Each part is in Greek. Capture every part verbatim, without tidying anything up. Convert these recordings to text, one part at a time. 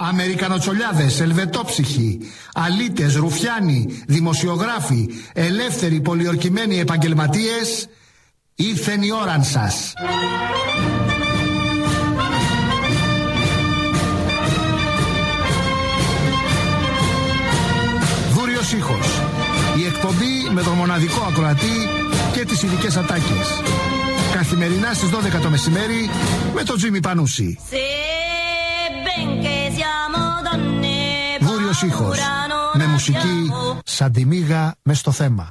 Αμερικανοτσολιάδες, ελβετόψυχοι, αλήτες, ρουφιάνοι, δημοσιογράφοι, ελεύθεροι πολιορκημένοι επαγγελματίες, ήρθεν η ώρα σας. Δούριος ήχος. Η εκπομπή με τον μοναδικό ακροατή και τις ειδικές ατάκες. Καθημερινά στις δώδεκα το μεσημέρι με τον Τζίμι Πανούση. Δούριος ήχος. Με μουσική σαν τη μύγα μες στο θέμα.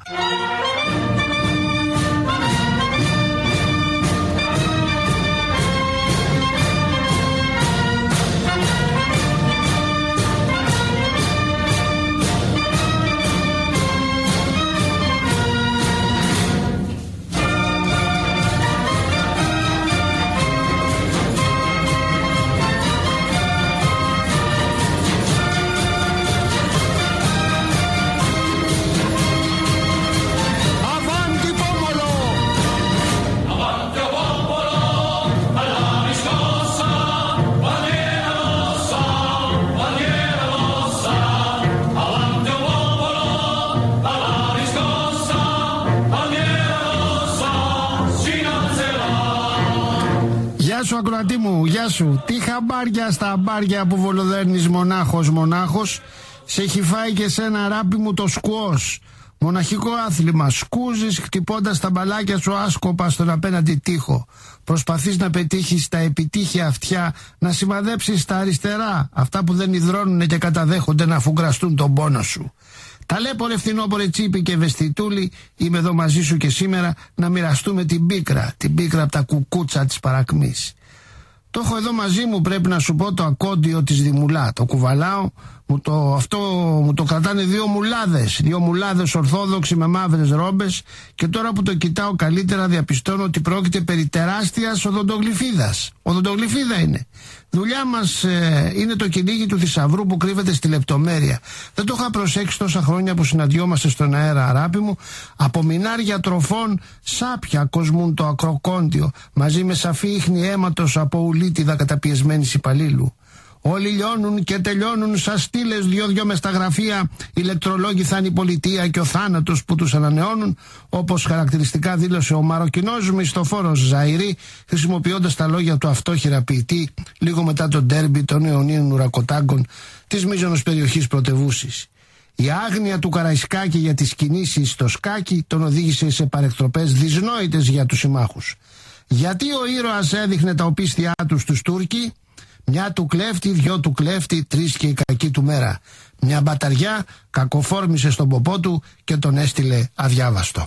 Γεια σου ακροατή μου, γεια σου. Τι χαμπάρια στα μπάρια που βολοδέρνεις μονάχος μονάχος. Σε έχει φάει και σένα ράπι μου το σκουός. Μοναχικό άθλημα, σκούζεις χτυπώντας τα μπαλάκια σου άσκοπα στον απέναντι τοίχο. Προσπαθείς να πετύχεις τα επιτύχια αυτιά, να σημαδέψεις τα αριστερά, αυτά που δεν υδρώνουν και καταδέχονται να φουγκραστούν τον πόνο σου. Ταλέπορε φθινόπορε τσίπη και βεστιτούλη, είμαι εδώ μαζί σου και σήμερα να μοιραστούμε την πίκρα, την πίκρα από τα κουκούτσα της παρακμής. Το έχω εδώ μαζί μου, πρέπει να σου πω, το ακόντιο της Δημουλά. Το κουβαλάω, μου το, αυτό μου το κρατάνε δύο μουλάδες, δύο μουλάδες ορθόδοξοι με μαύρες ρόμπες, και τώρα που το κοιτάω καλύτερα διαπιστώνω ότι πρόκειται περί τεράστιας οδοντογλυφίδας. Οδοντογλυφίδα είναι. Δουλειά μας ε, είναι το κυνήγι του θησαυρού που κρύβεται στη λεπτομέρεια. Δεν το είχα προσέξει τόσα χρόνια που συναντιόμαστε στον αέρα, αγάπη μου. Από μινάρια τροφών σάπια κοσμούν το ακροκόντιο, μαζί με σαφή ίχνη αίματος από ουλίτιδα καταπιεσμένης υπαλλήλου. Όλοι λιώνουν και τελειώνουν σαν στήλες δυο-δυο μες στα γραφεία. Ηλεκτρολόγοι θα είναι η πολιτεία και ο θάνατος που τους ανανεώνουν, όπως χαρακτηριστικά δήλωσε ο Μαροκινός μισθοφόρος Ζαϊρή, χρησιμοποιώντας τα λόγια του αυτόχειρα ποιητή λίγο μετά τον ντέρμπι των αιωνίων ουρακοτάγκων της μείζωνος περιοχής πρωτευούσης. Η άγνοια του Καραϊσκάκη για τις κινήσεις στο σκάκι τον οδήγησε σε παρεκτροπές δυσνόητες για τους συμμάχους. Γιατί ο ήρωας έδειχνε τα οπίστια του στους Τούρκοι? Μια του κλέφτη, δυο του κλέφτη, τρεις και η κακή του μέρα. Μια μπαταριά κακοφόρμησε στον ποπό του και τον έστειλε αδιάβαστο.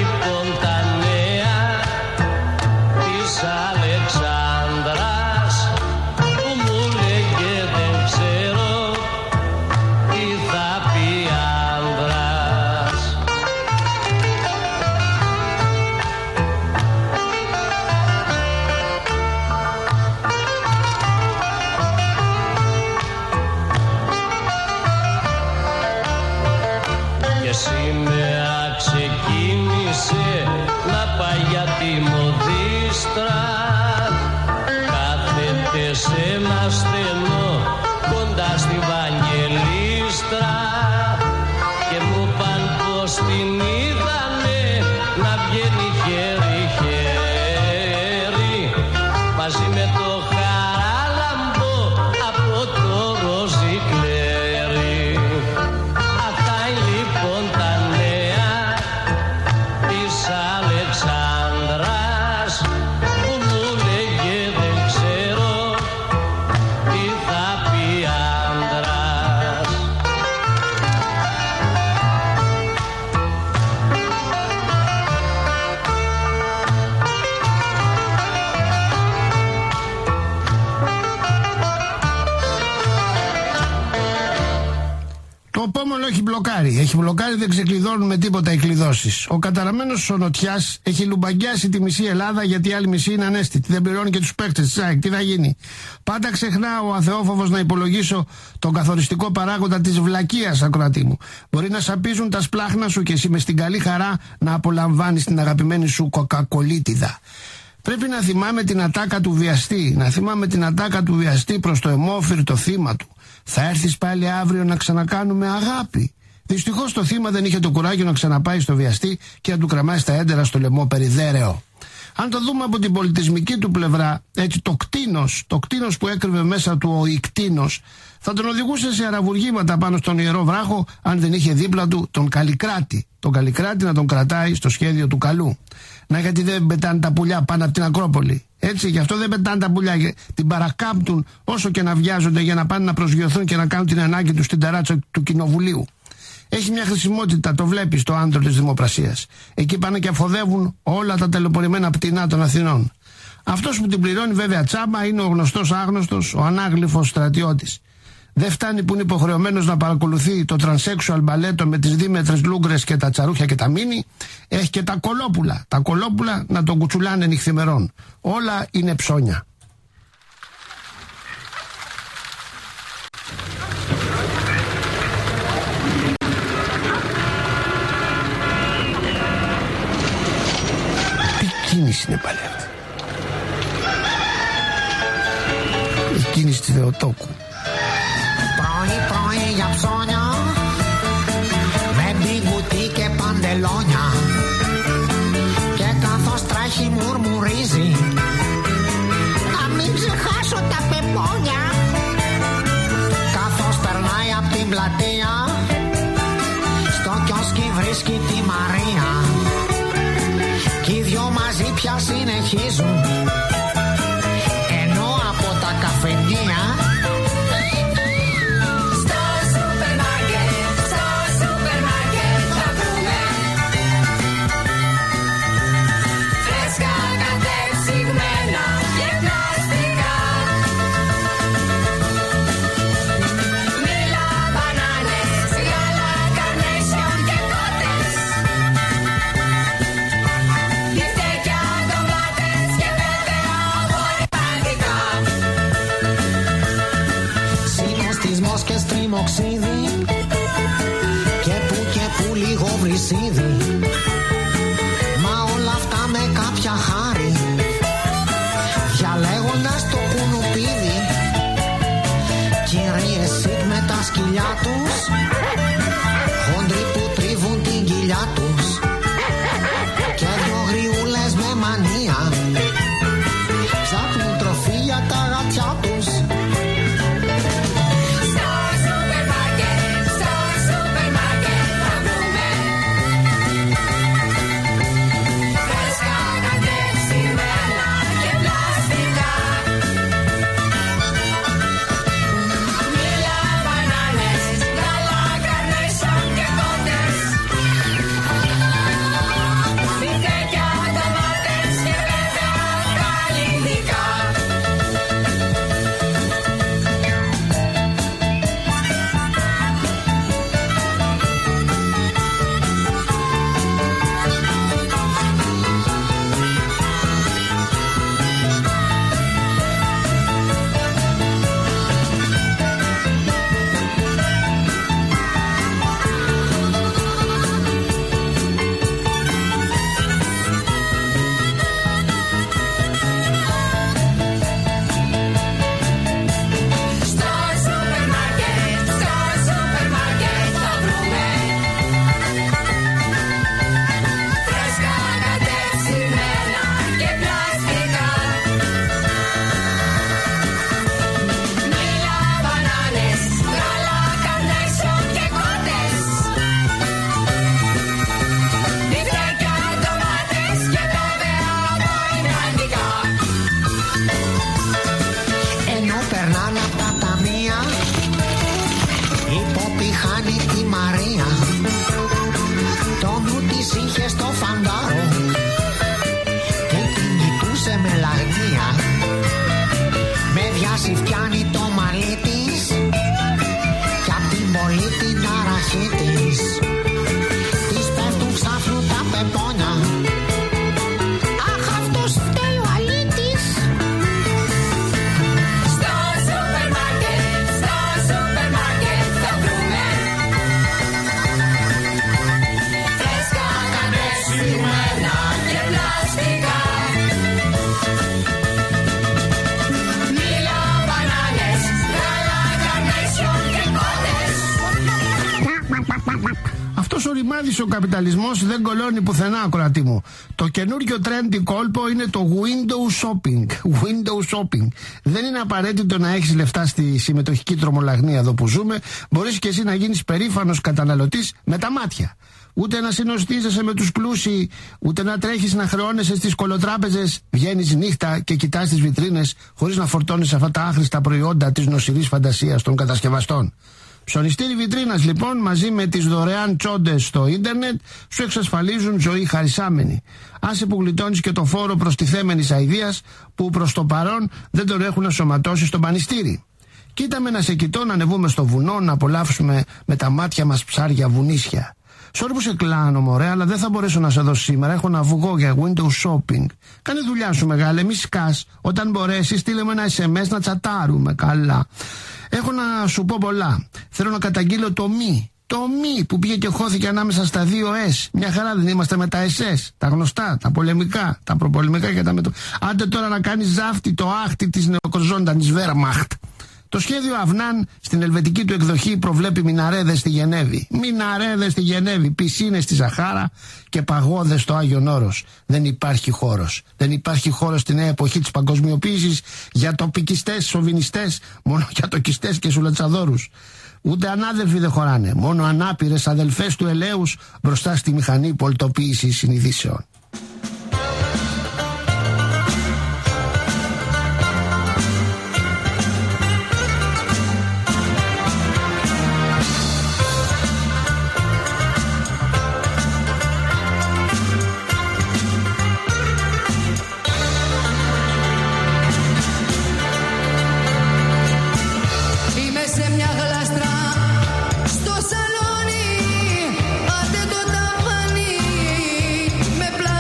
Αλεξάνδρας και σε ένα στενό κοντά στη Βαγγελίστρα και μου παν πως την είδανε να βγαίνει χέρι-χέρι μαζί με το χαράλαμπο από το Ροζικλέρι. Αυτά λοιπόν τα νέα της Αλεξάνδρας που μου λέγε δεν ξέρω τι θα πει άντρας. Το Πόμολο έχει μπλοκάρει. Έχει μπλοκάρει, δεν ξεκλειδώνουν με τίποτα οι κλειδώσεις. Ο καταραμένος ο Νοτιάς έχει λουμπαγκιάσει τη μισή Ελλάδα γιατί η άλλη μισή είναι ανέστητη. Δεν πληρώνει και τους παίκτες της ΑΕΚ. Τι θα γίνει? Πάντα ξεχνά ο αθεόφοβος να υπολογίσω τον καθοριστικό παράγοντα της βλακείας, ακροατή μου. Μπορεί να σαπίζουν τα σπλάχνα σου και εσύ με στην καλή χαρά να απολαμβάνεις την αγαπημένη σου κοκακολίτιδα. Πρέπει να θυμάμαι την ατάκα του βιαστή, να θυμάμαι την ατάκα του βιαστή προς το αιμόφυρτο θύμα του. Θα έρθεις πάλι αύριο να ξανακάνουμε αγάπη? Δυστυχώς το θύμα δεν είχε το κουράγιο να ξαναπάει στο βιαστή και να του κραμάσει τα έντερα στο λαιμό περιδέρεο. Αν το δούμε από την πολιτισμική του πλευρά, έτσι το κτήνος, το κτήνος που έκρυβε μέσα του ο ικτήνος, θα τον οδηγούσε σε αραβουργήματα πάνω στον Ιερό Βράχο αν δεν είχε δίπλα του τον Καλλικράτη. Τον Καλλικράτη να τον κρατάει στο σχέδιο του καλού. Να, γιατί δεν πετάνε τα πουλιά πάνω από την Ακρόπολη. Έτσι, γι' αυτό δεν πετάνε τα πουλιά. Την παρακάμπτουν όσο και να βιάζονται για να πάνε να προσγειωθούν και να κάνουν την ανάγκη του στην ταράτσα του Κοινοβουλίου. Έχει μια χρησιμότητα, το βλέπεις στο άντρο της Δημοπρασίας. Εκεί πάνε και αφοδεύουν όλα τα τελεπορημένα πτηνά των Αθηνών. Αυτός που την πληρώνει βέβαια τσάμπα είναι ο γνωστός άγνωστος, ο ανάγλυφος στρατιώτης. Δεν φτάνει που είναι υποχρεωμένος να παρακολουθεί το τρανσέξουαλ μπαλέτο με τις δίμετρες λούγκρες και τα τσαρούχια και τα μίνι. Έχει και τα κολόπουλα. Τα κολόπουλα να τον κουτσουλάνε νυχθημερών. Όλα είναι ψώνια. Τι κίνηση είναι πάλι αυτή? Η κίνηση της Θεοτόκου. Πρωί-πρωί για ψώνια με μπιγκουτί και παντελόνια και καθώς τρέχει μουρμουρίζει να μην ξεχάσω τα πεπόνια. Καθώς περνάει απ' την πλατεία στο κιόσκι βρίσκει τη Μαρία κι οι δυο μαζί πια συνεχίζουν ενώ από τα καφενεία και στριμοξίδι και που και που λίγο βρυσίδι, μα όλα αυτά με κάποια χάρη διαλέγοντας το κουνουπίδι. Κυρίες σιτ με τα σκυλιά τους, χόντροι που τρίβουν την κοιλιά τους και δυο γριούλες με μανία ψάχνουν τροφή για τα γατιά τους. περνάνε απ' τα ταμεία, η Πόπη χάνει τη Μαρία. Το νου της είχε στο φαντάρο και την κοιτούσε με λαγνία. Με βιάζει φτιάνει το μαλλί της κι απ' την πολύ την ταραχή της. Της πέφτουν ξάφνου τα πεπόνια. Αχ, αυτός φταίει ο αλήτης. Στο σούπερ μάρκετ, στο σούπερ μάρκετ θα βρούμε φρέσκα κανέσιμενα και πλαστικά. Μήλα, μπανάνες, γάλα, καρνέσιον και κότες. Αυτός ο ρημάδης ο καπιταλισμός δεν κολώνει πουθενά, ακροατή μου. Το καινούριο trendy κόλπο είναι το window shopping. Window shopping. Δεν είναι απαραίτητο να έχεις λεφτά στη συμμετοχική τρομολαγνία εδώ που ζούμε. Μπορείς και εσύ να γίνεις περήφανος καταναλωτής με τα μάτια. Ούτε να συνοστίζεσαι με τους πλούσιοι, ούτε να τρέχεις να χρεώνεσαι στις κολοτράπεζες. Βγαίνεις νύχτα και κοιτάς τις βιτρίνες χωρίς να φορτώνεις αυτά τα άχρηστα προϊόντα της νοσηρής φαντασίας των κατασκευαστών. Ψωνιστήρι βιτρίνας λοιπόν, μαζί με τις δωρεάν τσόντες στο ίντερνετ, σου εξασφαλίζουν ζωή χαρισάμενη. Άσε που γλιτώνεις και το φόρο προστιθέμενης αηδίας που προς το παρόν δεν τον έχουν ασωματώσει στο πανιστήρι. Κοίτα με να σε κοιτώ να ανεβούμε στο βουνό, να απολαύσουμε με τα μάτια μας ψάρια βουνίσια. Sorry που σε κλάνω μωρέ, αλλά δεν θα μπορέσω να σε δω σήμερα. Έχω να βγω για window shopping. Κάνε δουλειά σου μεγάλε, μη σκάς. Όταν μπορέσεις στείλε με ένα ες εμ ες να τσατάρουμε καλά. Έχω να σου πω πολλά. Θέλω να καταγγείλω το μη. Το μη που πήγε και χώθηκε ανάμεσα στα δύο S. Μια χαρά δεν είμαστε με τα ες ες. Τα γνωστά, τα πολεμικά, τα προπολεμικά και τα μετω... Άντε τώρα να κάνεις ζάφτη το άχτη της νεοκοζώντανης Wehrmacht. Το σχέδιο Αυνάν στην ελβετική του εκδοχή προβλέπει μιναρέδες στη Γενέβη. Μιναρέδες στη Γενέβη, πισίνες στη Σαχάρα και παγόδες στο Άγιον Όρος. Δεν υπάρχει χώρος. Δεν υπάρχει χώρος στη νέα εποχή της παγκοσμιοποίησης για τοπικιστές, σοβινιστές, μόνο για τοκιστές και σουλατσαδόρους. Ούτε ανάδελφοι δεν χωράνε. Μόνο ανάπηρες αδελφές του ελέους μπροστά στη μηχανή πολιτοποίησης συνειδήσεων. Με πλάτη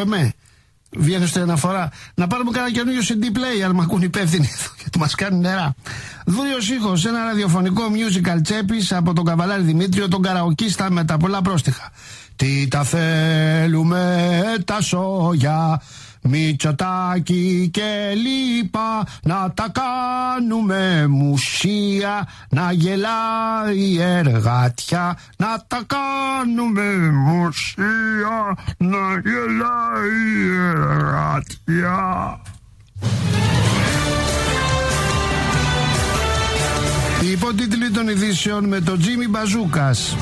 εμέ. Βγαίνω στην αναφορά. Να πάρουμε κανένα καινούριο σι ντι play, αν μ' ακούν υπεύθυνοι γιατί μας κάνει νερά. Δούριος ήχος, ένα ραδιοφωνικό musical τσέπης από τον Καβαλάρη Δημήτριο, τον καραοκίστα με τα πολλά πρόστιχα. Τι τα θέλουμε τα σόγια, Μητσοτάκη και λοιπά, να τα κάνουμε μουσεία, να γελάει η εργάτια, να τα κάνουμε μουσεία, να γελάει η εργάτια. Οι υπότιτλοι των ειδήσεων με τον Τζίμι Μπαζούκας.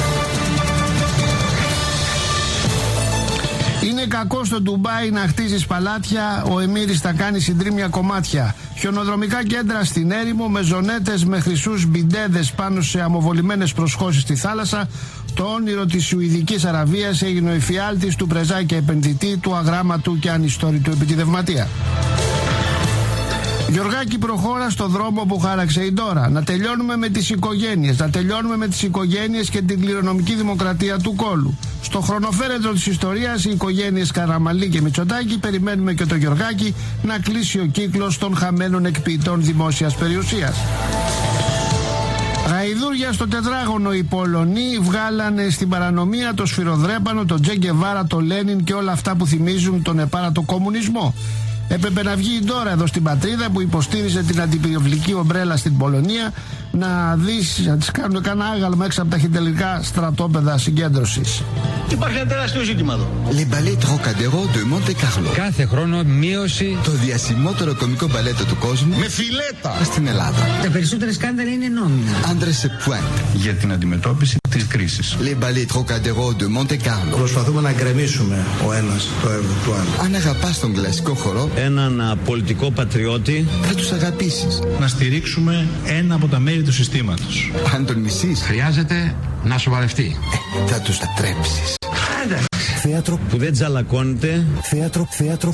Είναι κακό στο Ντουμπάι να χτίζεις παλάτια, ο Εμμύρης θα κάνει συντρίμμια κομμάτια. Χιονοδρομικά κέντρα στην έρημο με ζωνέτες με χρυσούς μπιντέδες πάνω σε αμοβολημένες προσχώσεις στη θάλασσα. Το όνειρο της Σουηδικής Αραβίας έγινε ο εφιάλτης του πρεζάκια επενδυτή, του αγράμματου και ανιστόρητου επιτιδευματία. Γιωργάκη, προχώρα στο δρόμο που χάραξε η Ντόρα. Να τελειώνουμε με τις οικογένειες. Να τελειώνουμε με τις οικογένειες και την κληρονομική δημοκρατία του κόλου. Στο χρονοφέρετρο της ιστορίας, οι οικογένειες Καραμαλή και Μητσοτάκη, περιμένουμε και το Γιωργάκη να κλείσει ο κύκλος των χαμένων εκποιητών δημόσιας περιουσίας. Γαϊδούρια στο τετράγωνο, οι Πολωνοί βγάλανε στην παρανομία το σφυροδρέπανο, τον Τζε Γκεβάρα, το Λένιν και όλα αυτά που θυμίζουν τον επάρατο κομμουνισμό. Έπρεπε να βγει η Ντόρα εδώ στην πατρίδα που υποστήριζε την αντιπυροβλική ομπρέλα στην Πολωνία να δεις, να τις κάνουν κανένα άγαλμα έξω από τα χιτελικά στρατόπεδα συγκέντρωσης. Υπάρχει ένα τεράστιο ζήτημα εδώ. Les ballets Trocadéro de Monte Carlo. Κάθε χρόνο μείωση. Το διασημότερο κωμικό μπαλέτο του κόσμου. Με φιλέτα. Στην Ελλάδα. Τα περισσότερα σκάνδαλα είναι νόμινα. Άντρες σε Pointe. Για την αντιμετώπιση της κρίσης. Les ballets Trocadéro de Monte Carlo. Προσπαθούμε να γκρεμίσουμε ο ένας το έργο του άλλου. Αν αγαπάς τον κλασικό χορό, έναν πολιτικό πατριώτη, θα τους αγαπήσεις. Να στηρίξουμε ένα από τα μέρη του συστήματος. Αν τον μισείς, Χρειάζεται να σοβαρευτεί. ε, θα τους λατρέψεις. Θέατρο που δεν τζαλακώνεται. Θέατρο, θέατρο.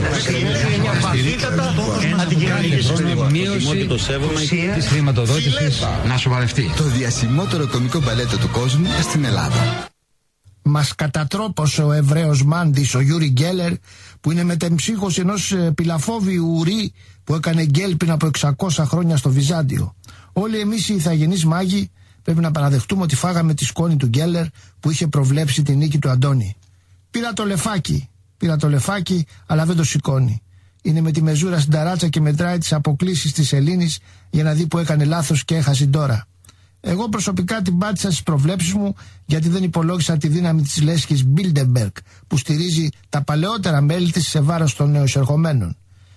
Μείωση της χρηματοδότησης να σοβαρευτεί. Το διασημότερο κωμικό μπαλέτο του κόσμου στην Ελλάδα. Μας κατατρόπωσε ο Εβραίος μάντης, ο Γιούρι Γκέλερ, που είναι μετεμψύχος ενός πυλαφόβιου ουρή που έκανε γκέλ πριν από εξακόσια χρόνια στο Βυζάντιο. Όλοι εμείς οι ηθαγενείς μάγοι πρέπει να παραδεχτούμε ότι φάγαμε τη σκόνη του Γκέλερ που είχε προβλέψει τη νίκη του Αντώνη. Πήρα το λεφάκι, πήρα το λεφάκι, αλλά δεν το σηκώνει. Είναι με τη μεζούρα στην ταράτσα και μετράει τις αποκλίσεις της Ελλήνης για να δει που έκανε λάθος και έχασε τώρα. Εγώ προσωπικά την πάτησα στις προβλέψεις μου γιατί δεν υπολόγισα τη δύναμη της λέσχης Bilderberg που στηρίζει τα παλαιότερα μέλη της σε βάρος των νεοεισερχομένων.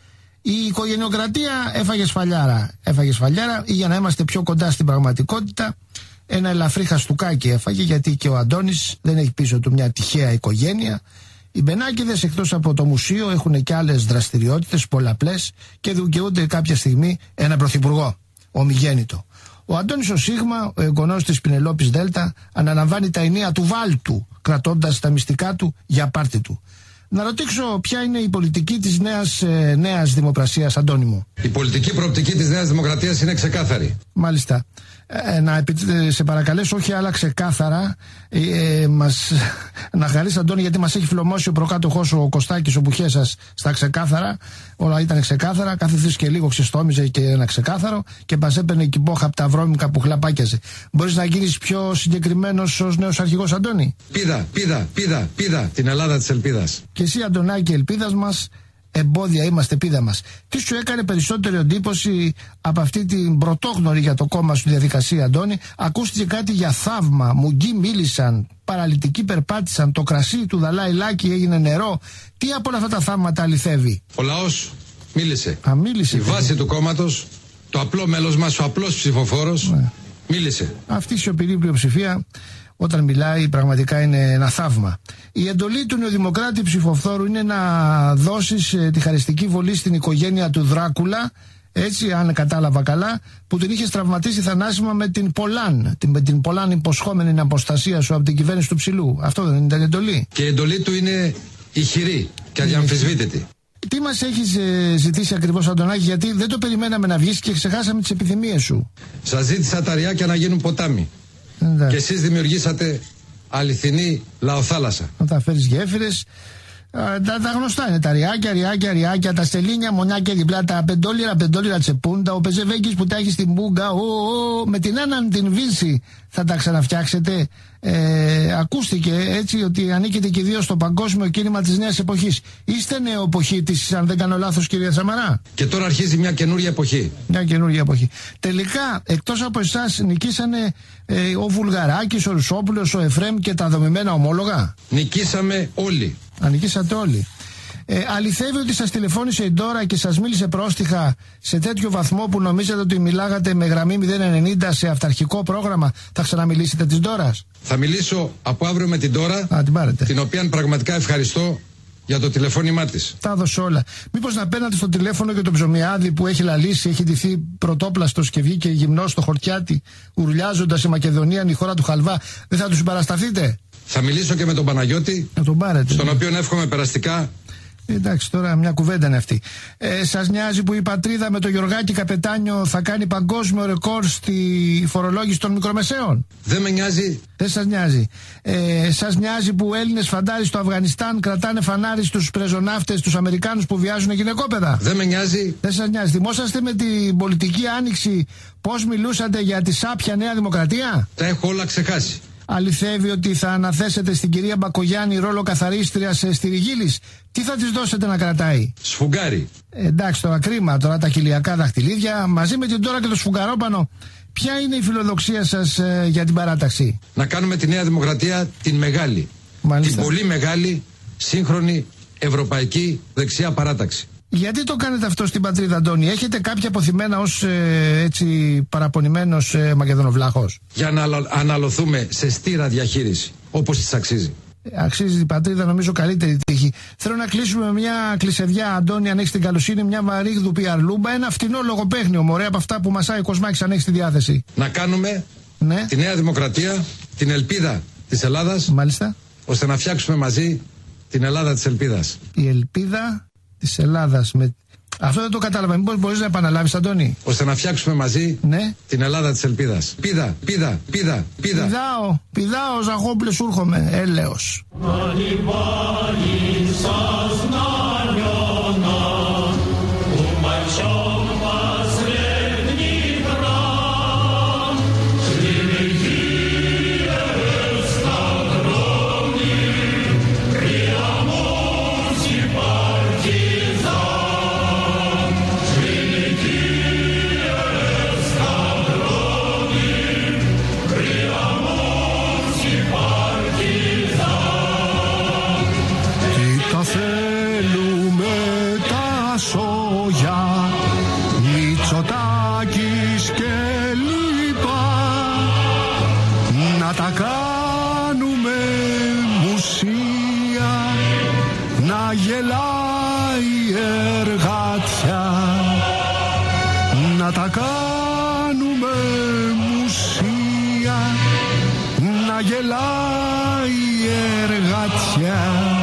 Η οικογενειοκρατία έφαγε σφαλιάρα. Έφαγε σφαλιάρα ή για να είμαστε πιο κοντά στην πραγματικότητα, ένα ελαφρύ χαστούκάκι έφαγε γιατί και ο Αντώνης δεν έχει πίσω του μια τυχαία οικογένεια. Οι Μπενάκηδες εκτός από το μουσείο έχουν και άλλες δραστηριότητες πολλαπλές και δικαιούνται κάποια στιγμή ένα πρωθυπουργό, ομιγέννητο. Ο Αντώνης ο Σίγμα, ο εγγονός της Πινελόπης Δέλτα, αναλαμβάνει τα ενία του βάλτου, κρατώντας τα μυστικά του για πάρτι του. Να ρωτήσω ποια είναι η πολιτική της νέας, ε, νέας δημοπρασίας, Αντώνη μου. Η πολιτική προοπτική της Νέας Δημοκρατίας είναι ξεκάθαρη. Μάλιστα. Ε, να επι, σε παρακαλέσω, όχι άλλα ξεκάθαρα, ε, μας, να χαρίσεις, Αντώνη, γιατί μας έχει φλωμώσει ο προκάτοχός ο Κωστάκης, ο Μπουχέσας, στα ξεκάθαρα. Όλα ήταν ξεκάθαρα, κάθε θες και λίγο ξεστόμιζε και ένα ξεκάθαρο και μας έπαιρνε κυμπόχα από τα βρώμικα που χλαπάκιαζε. Μπορείς να γίνεις πιο συγκεκριμένος ως νέος αρχηγός, Αντώνη? Πίδα, πίδα, πίδα, πίδα, την Ελλάδα της ελπίδας. Και εσύ, Αντωνάκη, ελπίδας μας, εμπόδια είμαστε, πίδα μας. Τι σου έκανε περισσότερη εντύπωση από αυτή την πρωτόγνωρη για το κόμμα σου διαδικασία, Αντώνη? Ακούστηκε κάτι για θαύμα, μουγγί μίλησαν, παραλυτικοί περπάτησαν, το κρασί του Δαλάη Λάκη έγινε νερό. Τι από όλα αυτά τα θαύματα αληθεύει? Ο λαός μίλησε. Α, μίλησε. Η βάση του κόμματος, το απλό μέλος μας, ο απλός ψηφοφόρος, ναι, μίλησε. Αυτή η σιωπηρή πλειοψηφία, όταν μιλάει, πραγματικά είναι ένα θαύμα. Η εντολή του νεοδημοκράτη ψηφοφόρου είναι να δώσεις ε, τη χαριστική βολή στην οικογένεια του Δράκουλα, έτσι, αν κατάλαβα καλά, που την είχε τραυματίσει θανάσιμα με την Πολάν. Την, με την Πολάν υποσχόμενη αποστασία σου από την κυβέρνηση του Ψηλού. Αυτό δεν ήταν εντολή? Και η εντολή του είναι ηχηρή και αδιαμφισβήτητη. Τι μας έχεις ε, ζητήσει ακριβώς, Αντωνάκη, γιατί δεν το περιμέναμε να βγεις και ξεχάσαμε τις επιθυμίες σου? Σας ζήτησα τα ριάκια να γίνουν ποτάμι. Ναι. Και εσείς δημιουργήσατε αληθινή λαοθάλασσα. Να τα φέρεις γέφυρες. Τα, τα γνωστά είναι τα ριάκια, ριάκια, ριάκια, τα στελίνια, μονάκια διπλά, τα πεντόλιρα, πεντόλιρα τσεπούντα, ο Πεζεβέκης που τα έχει στην μπούγκα, ο, ο, με την έναν την Βύση θα τα ξαναφτιάξετε. Ε, ακούστηκε έτσι ότι ανήκετε και δύο στο παγκόσμιο κίνημα της νέας εποχής. Είστε νεοεποχήτης, αν δεν κάνω λάθος, κυρία Σαμαρά? Και τώρα αρχίζει μια καινούργια εποχή. Μια καινούργια εποχή. Τελικά, εκτός από εσάς, νικήσανε ε, ο Βουλγαράκης, ο Ρουσόπουλος, ο Εφρέμ και τα δομημένα ομόλογα. Νικήσαμε όλοι. Ανικήσατε όλοι. Ε, αληθεύει ότι σας τηλεφώνησε η Ντόρα και σας μίλησε πρόστιχα σε τέτοιο βαθμό που νομίζετε ότι μιλάγατε με γραμμή μηδέν ενενήντα σε αυταρχικό πρόγραμμα? Θα ξαναμιλήσετε της Ντόρας? Θα μιλήσω από αύριο με την Ντόρα, Α, την, πάρετε. την οποία πραγματικά ευχαριστώ για το τηλεφώνημά της. Τα έδωσε όλα. Μήπως να παίρνατε στο τηλέφωνο και τον Ψωμιάδη που έχει λαλήσει, έχει ντυθεί πρωτόπλαστος και βγήκε γυμνός στο χορτιάτι, ουρλιάζοντας η Μακεδονία είναι η χώρα του χαλβά? Δεν θα του συμπαρασταθείτε? Θα μιλήσω και με τον Παναγιώτη, να τον πάρετε, στον ναι. οποίο εύχομαι περαστικά. Εντάξει, τώρα μια κουβέντα είναι αυτή. Ε, σας νοιάζει που η πατρίδα με το Γιωργάκη Καπετάνιο θα κάνει παγκόσμιο ρεκόρ στη φορολόγηση των μικρομεσαίων? Δεν με νοιάζει. Δεν σας νοιάζει. Ε, σας νοιάζει που Έλληνες φαντάροι στο Αφγανιστάν κρατάνε φανάρι στους πρεζοναύτες, τους Αμερικάνους που βιάζουν γυναικόπαιδα? Δεν με νοιάζει. Δεν σας νοιάζει. Θυμόσαστε με την πολιτική άνοιξη πώς μιλούσατε για τη σάπια Νέα Δημοκρατία? Τα έχω όλα ξεχάσει. Αληθεύει ότι θα αναθέσετε στην κυρία Μπακογιάννη ρόλο καθαρίστριας στη Ριγίλης? Τι θα της δώσετε να κρατάει? Σφουγγάρι. Ε, εντάξει, τώρα κρίμα, τώρα τα κοιλιακά δαχτυλίδια μαζί με την Ντόρα και το σφουγγαρόπανο. Ποια είναι η φιλοδοξία σας ε, για την παράταξη? Να κάνουμε τη Νέα Δημοκρατία την μεγάλη. Μάλιστα. Την πολύ μεγάλη, σύγχρονη, ευρωπαϊκή δεξιά παράταξη. Γιατί το κάνετε αυτό στην πατρίδα, Αντώνη? Έχετε κάποια αποθυμένα ως ε, έτσι παραπονημένος ε, Μακεδονοβλάχος? Για να αναλωθούμε σε στήρα διαχείριση, όπως της αξίζει. Ε, αξίζει την πατρίδα, νομίζω, καλύτερη τύχη. Θέλω να κλείσουμε με μια κλεισεδιά, Αντώνη, αν έχεις την καλοσύνη, μια βαρύγδουπη αρλούμπα, ένα φτηνό λογοπαίχνιο, μωρέ, από αυτά που μασάει ο Κοσμάκης, αν έχεις τη διάθεση. Να κάνουμε ναι. τη Νέα Δημοκρατία, την ελπίδα της Ελλάδας. Μάλιστα. Ώστε να φτιάξουμε μαζί την Ελλάδα της ελπίδας. Η ελπίδα της Ελλάδας. Με... Αυτό δεν το κατάλαβα. Μήπως μπορείς να επαναλάβεις, Αντώνη? Ώστε να φτιάξουμε μαζί ναι. την Ελλάδα της ελπίδας. Πίδα, πίδα, πίδα, πίδα. Πηδάω, πηδάω, Ζαχόπουλε, σου έρχομαι. Έλεος. Να τα κάνουμε μουσεία, να γελάει η εργατιά.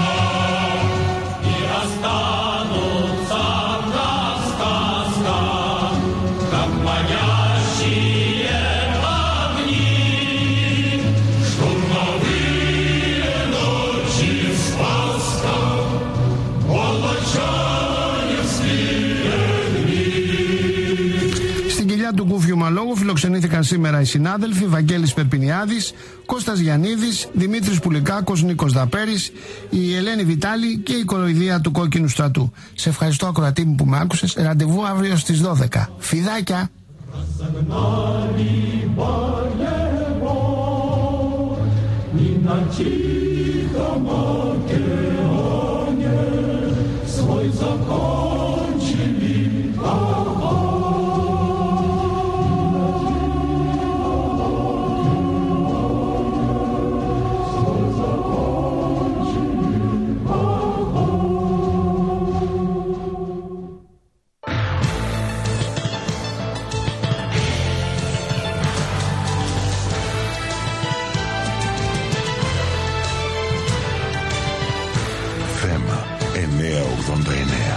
Του Κούφιου Μαλόγου φιλοξενήθηκαν σήμερα οι συνάδελφοι Βαγγέλης Περπινιάδης, Κώστας Γιαννίδης, Δημήτρης Πουλικάκος, Νίκος Δαπέρης, η Ελένη Βιτάλη και η κοροϊδία του Κόκκινου Στρατού. Σε ευχαριστώ, ακροατή μου, που με άκουσες. Ραντεβού αύριο στις δώδεκα. Φιδάκια! εννιακόσια ογδόντα εννέα.